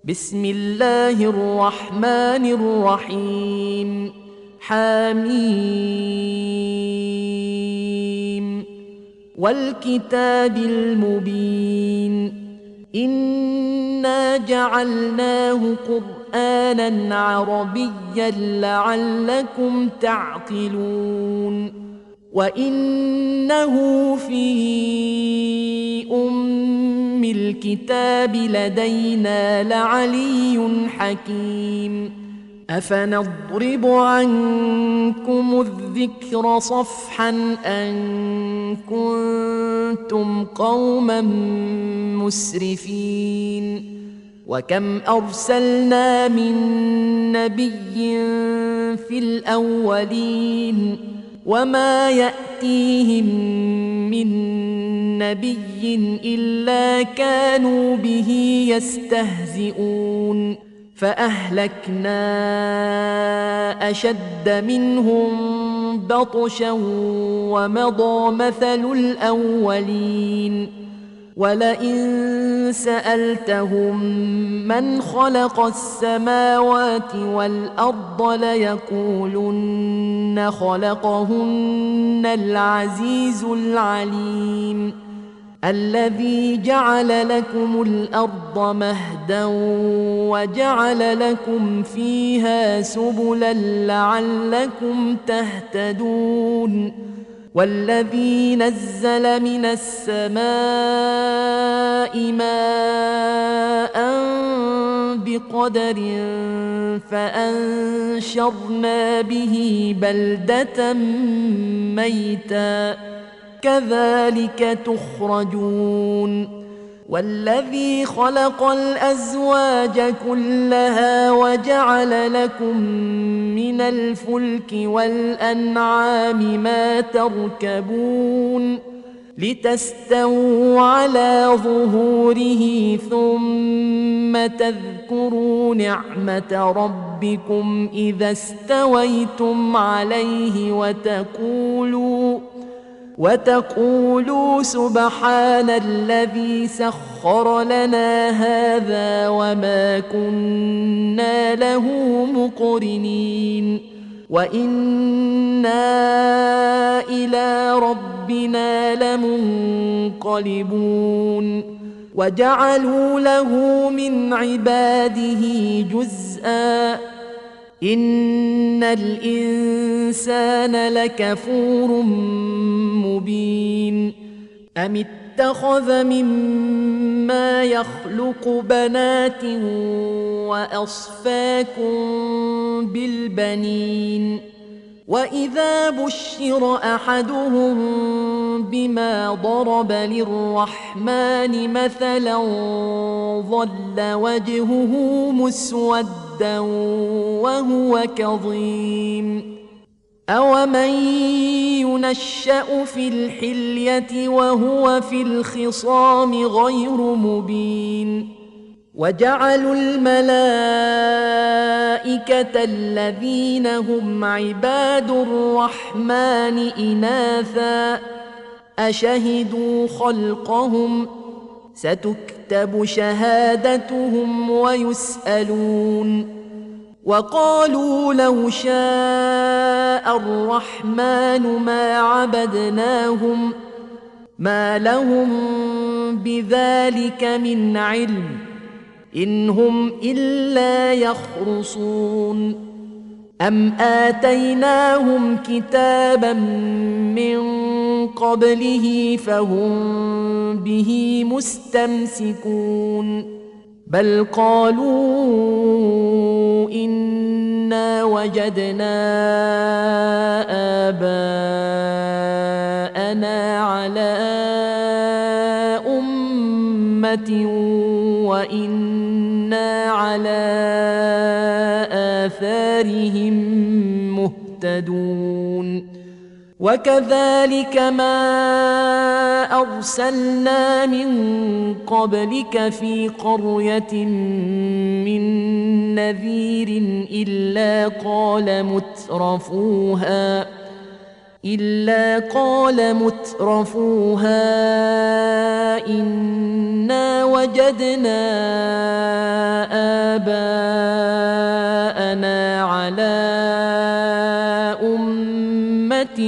بسم الله الرحمن الرحيم حميم والكتاب المبين إنا جعلناه قرآنا عربيا لعلكم تعقلون وإنه في أم الكتاب لدينا لعلي حكيم أفنضرب عنكم الذكر صفحا أن كنتم قوما مسرفين وكم أرسلنا من نبي في الأولين وما يأتيهم من نبي إلا كانوا به يستهزئون فأهلكنا أشد منهم بطشا ومضى مثل الأولين ولئن سألتهم من خلق السماوات والأرض ليقولن خلقهن العزيز العليم الذي جعل لكم الأرض مهدا وجعل لكم فيها سبلا لعلكم تهتدون والذي نزل من السماء ماء بقدر فأنشرنا به بلدة ميتا كذلك تخرجون والذي خلق الأزواج كلها وجعل لكم من الفلك والأنعام ما تركبون لتستووا على ظهوره ثم تذكروا نعمة ربكم إذا استويتم عليه وتقولوا سبحان الذي سخر لنا هذا وما كنا له مقرنين وإنا إلى ربنا لمنقلبون وجعلوا له من عباده جزءا إن الإنسان لكفور مبين أم اتخذ مما يخلق بنات وأصفاكم بالبنين وإذا بشر أحدهم بما ضرب للرحمن مثلا ظل وجهه مسودا وهو كظيم أومن ينشأ في الحلية وهو في الخصام غير مبين وجعلوا الملائكة الذين هم عباد الرحمن إناثا أشهدوا خلقهم ستكتب شهادتهم ويسألون وقالوا لو شاء الرحمن ما عبدناهم ما لهم بذلك من علم إن هم إلا يخرصون أم آتيناهم كتابا من قبله فهم به مستمسكون بل قالوا إنا وجدنا آباءنا على أمة وإنا على آثارهم مهتدون وكذلك ما أرسلنا من قبلك في قرية من نذير إلا قال مترفوها إنا وجدنا آباءنا على أمة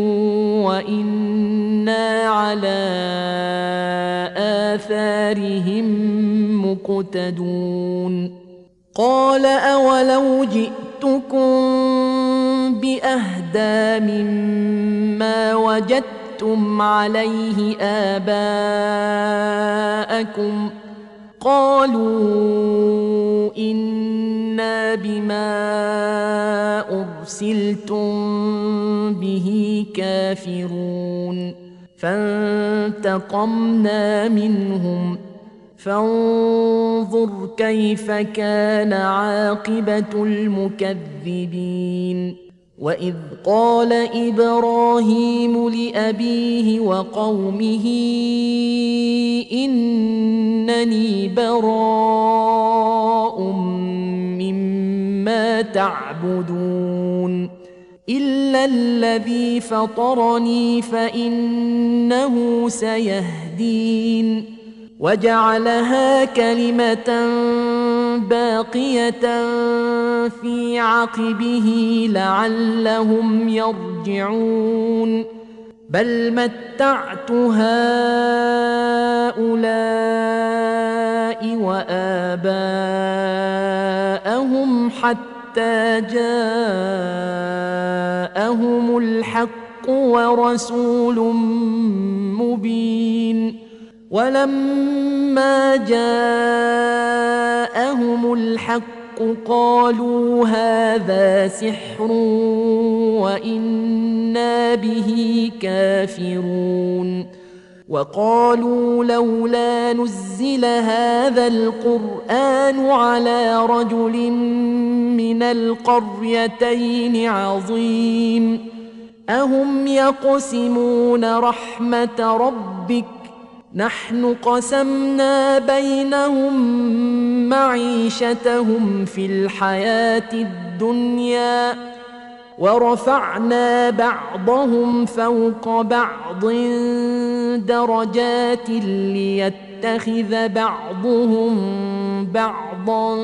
وإنا على آثارهم مقتدون قال أولو جئتكم بأهدى مما وجدتم عليه آباءكم قالوا إنا بما أرسلتم به كافرون فانتقمنا منهم فانظر كيف كان عاقبة المكذبين وإذ قال إبراهيم لأبيه وقومه إنني براء مما تعبدون إلا الذي فطرني فإنه سيهدين وجعلها كلمة باقية في عقبه لعلهم يرجعون بل متعت هؤلاء وآباءهم حتى جاءهم الحق ورسول مبين ولما جاءهم الحق قالوا هذا سحر وإنا به كافرون وقالوا لولا نزل هذا القرآن على رجل من القريتين عظيم أهم يقسمون رحمة ربك نحن قسمنا بينهم معيشتهم في الحياة الدنيا ورفعنا بعضهم فوق بعض درجات ليتخذ بعضهم بعضا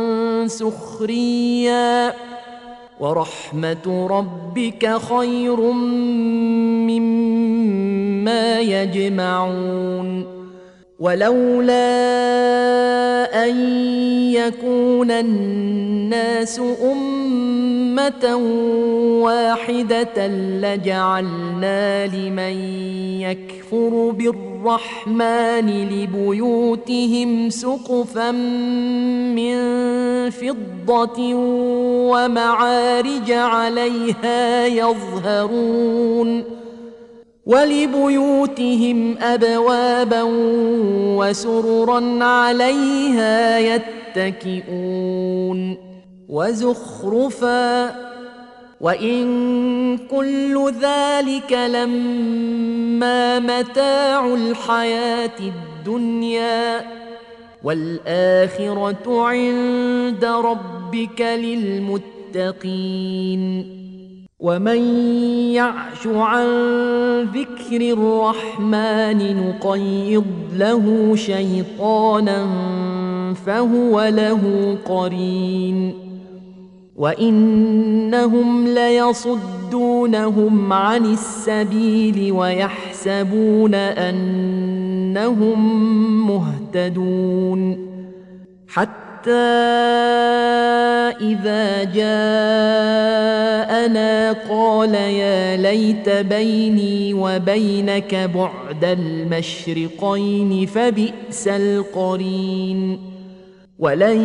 سخريا ورحمة ربك خير مما يجمعون ولولا أن يكون الناس أمة واحدة لجعلنا لمن يكفر بالرحمن لبيوتهم سقفا من فضة ومعارج عليها يظهرون ولبيوتهم أبوابا وسررا عليها يتكئون وزخرفا وإن كل ذلك لما متاع الحياة الدنيا والآخرة عند ربك للمتقين ومن يعش عن ذكر الرحمن نقيض له شيطانا فهو له قرين وإنهم ليصدونهم عن السبيل ويحسبون أنهم مهتدون حتى إذا جاءنا قال يا ليت بيني وبينك بعد المشرقين فبئس القرين ولن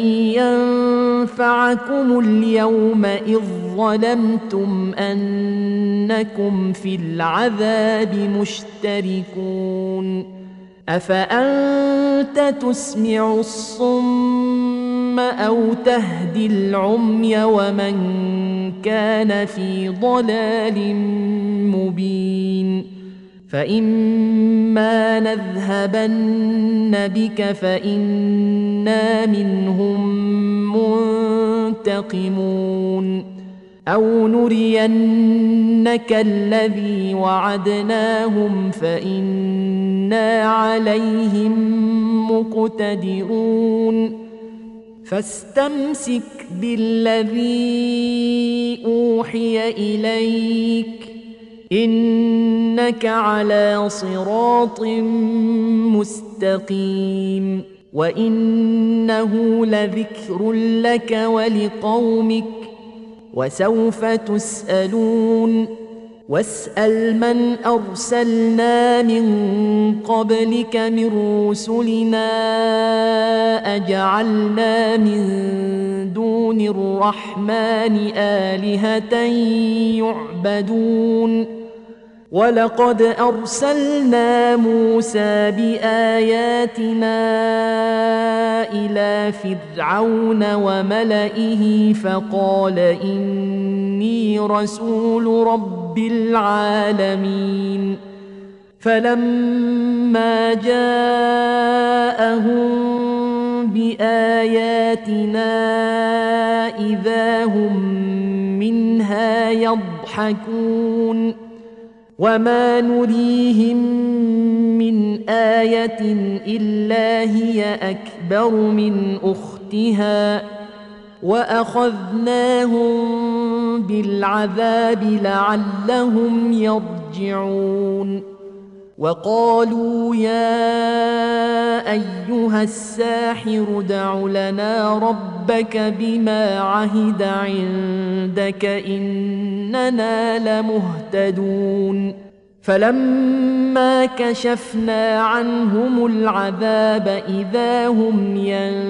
ينفعكم اليوم إذ ظلمتم أنكم في العذاب مشتركون أفأنت تسمع الصم أو تهدي العمي ومن كان في ضلال مبين فإما نذهبن بك فإنا منهم منتقمون أو نرينك الذي وعدناهم فإنا عليهم مقتدرون فاستمسك بالذي أوحي إليك إنك على صراط مستقيم وإنه لذكر لك ولقومك وسوف تسألون واسأل من أرسلنا من قبلك من رسلنا أجعلنا من دون الرحمن آلهة يعبدون ولقد أرسلنا موسى بآياتنا إلى فرعون وملئه فقال إني رسول رب العالمين فلما جاءهم بآياتنا إذا هم منها يضحكون وما نريهم من آية إلا هي أكبر من أختها وأخذناهم بالعذاب لعلهم يرجعون وقالوا يا أيها الساحر ادع لنا ربك بما عهد عندك إننا لمهتدون فلما كشفنا عنهم العذاب إذا هم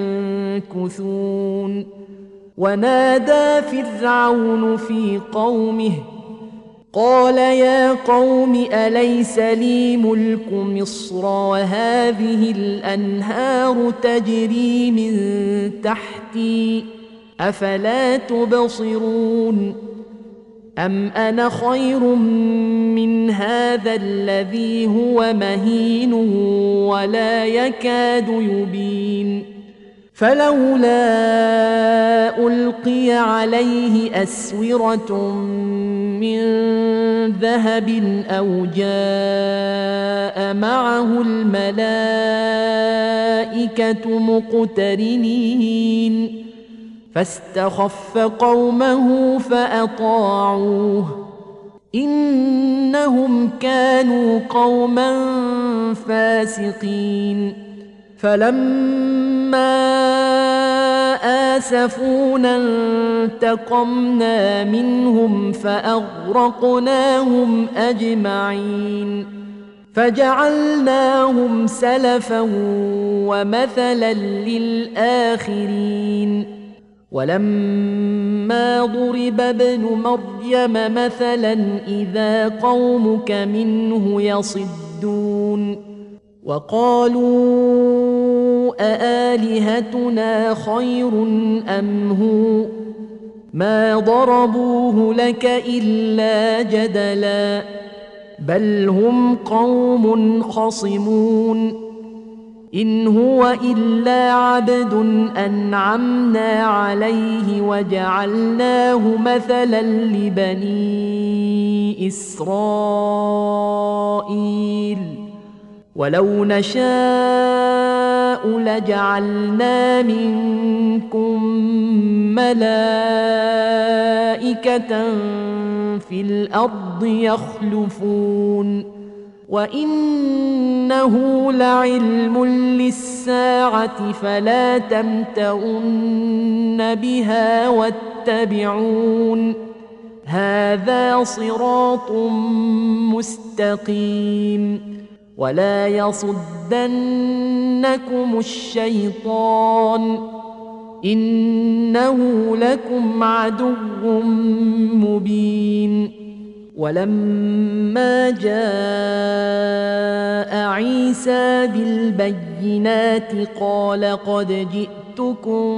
ينكثون ونادى فرعون في قومه قال يا قوم أليس لي ملك مصر وهذه الأنهار تجري من تحتي أفلا تبصرون أم أنا خير من هذا الذي هو مهين ولا يكاد يبين فلولا ألقي عليه أسورة من ذهب أو جاء معه الملائكة مقترنين فاستخف قومه فأطاعوه إنهم كانوا قوما فاسقين فلما آسفونا انتقمنا منهم فأغرقناهم أجمعين فجعلناهم سلفا ومثلا للآخرين ولما ضرب ابن مريم مثلا إذا قومك منه يصدون وقالوا أآلهتنا خير أم هو ما ضربوه لك إلا جدلا بل هم قوم خصمون إن هو إلا عبد أنعمنا عليه وجعلناه مثلا لبني إسرائيل ولو نشاء لجعلنا منكم ملائكة في الأرض يخلفون وإنه لعلم للساعة فلا تمترن بها واتبعون هذا صراط مستقيم ولا يصدنكم الشيطان إنه لكم عدو مبين ولما جاء عيسى بالبينات قال قد جئتكم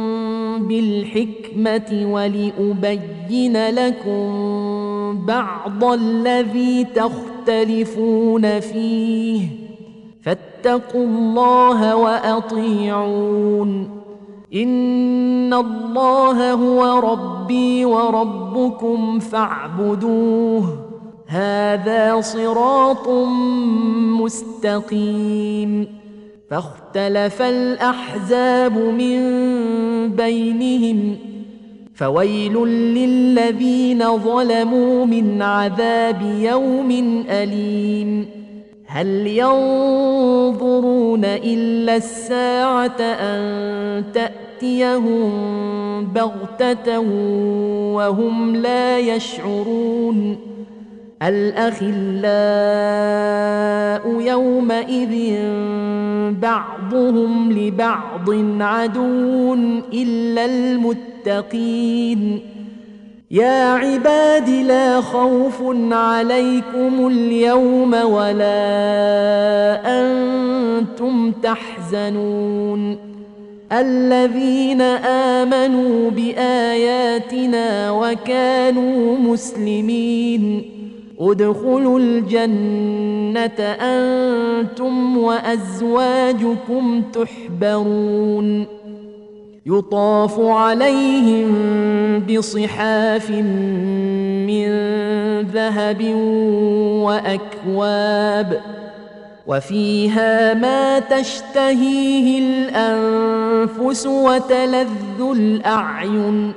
بالحكمة ولأبين لكم بعض الذي تختلفون فيه فاتقوا الله وأطيعون إن الله هو ربي وربكم فاعبدوه هذا صراط مستقيم فاختلف الأحزاب من بينهم فويل للذين ظلموا من عذاب يوم أليم هل ينظرون إلا الساعة أن تأتيهم بغتة وهم لا يشعرون الأخلاء يومئذ بعضهم لبعض عدو إلا المتقين يا عباد لا خوف عليكم اليوم ولا أنتم تحزنون الذين آمنوا بآياتنا وكانوا مسلمين ادخلوا الجنة أنتم وأزواجكم تحبرون يطاف عليهم بصحاف من ذهب وأكواب وفيها ما تشتهيه الأنفس وتلذ الأعين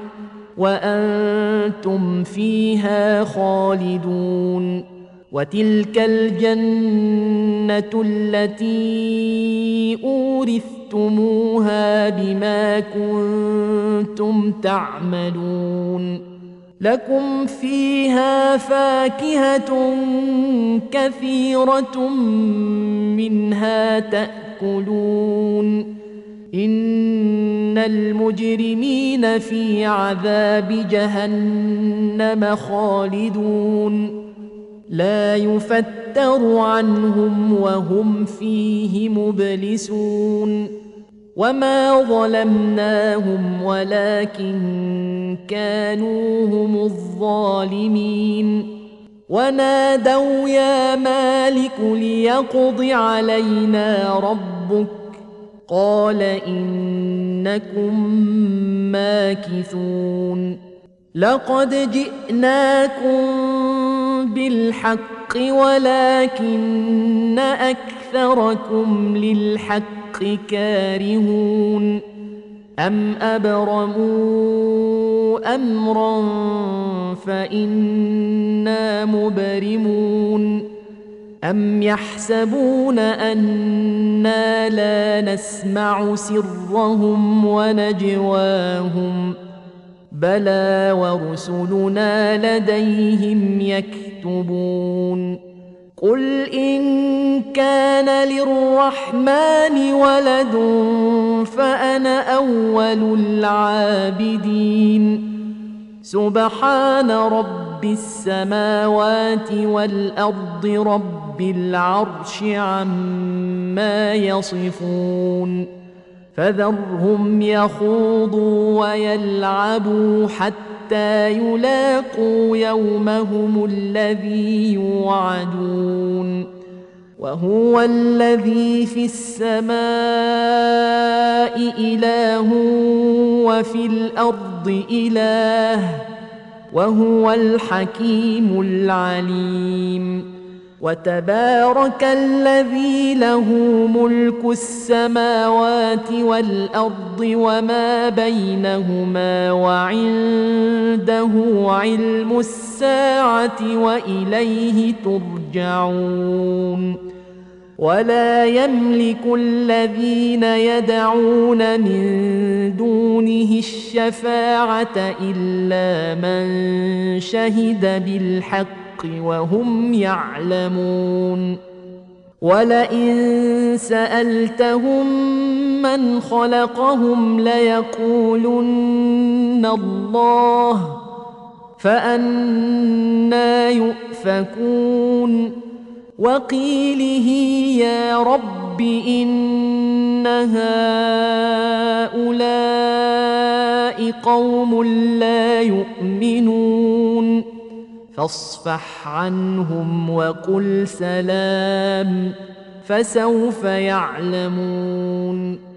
وأنتم فيها خالدون وتلك الجنة التي أورثتموها بما كنتم تعملون لكم فيها فاكهة كثيرة منها تأكلون إن المجرمين في عذاب جهنم خالدون لا يفتر عنهم وهم فيه مبلسون وما ظلمناهم ولكن كانوا هم الظالمين ونادوا يا مالك ليقض علينا ربك قال إنكم ماكثون لقد جئناكم بالحق ولكن أكثركم للحق كارهون أم أبرموا أمرا فإنا مبرمون أم يحسبون أنا لا نسمع سرهم ونجواهم بلى ورسلنا لديهم يكتبون قل إن كان للرحمن ولد فأنا أول العابدين سبحان رب السماوات والأرض رب العرش عما يصفون فذرهم يخوضوا ويلعبوا حتى يلاقوا يومهم الذي يوعدون وهو الذي في السماء إله وفي الأرض إله وهو الحكيم العليم وتبارك الذي له ملك السماوات والأرض وما بينهما وعنده علم الساعة وإليه ترجعون ولا يملك الذين يدعون من دونه الشفاعة إلا من شهد بالحق وهم يعلمون ولئن سألتهم من خلقهم ليقولن الله فأنى يؤفكون وقيله يا رب إن هؤلاء قوم لا يؤمنون فاصفح عنهم وقل سلام فسوف يعلمون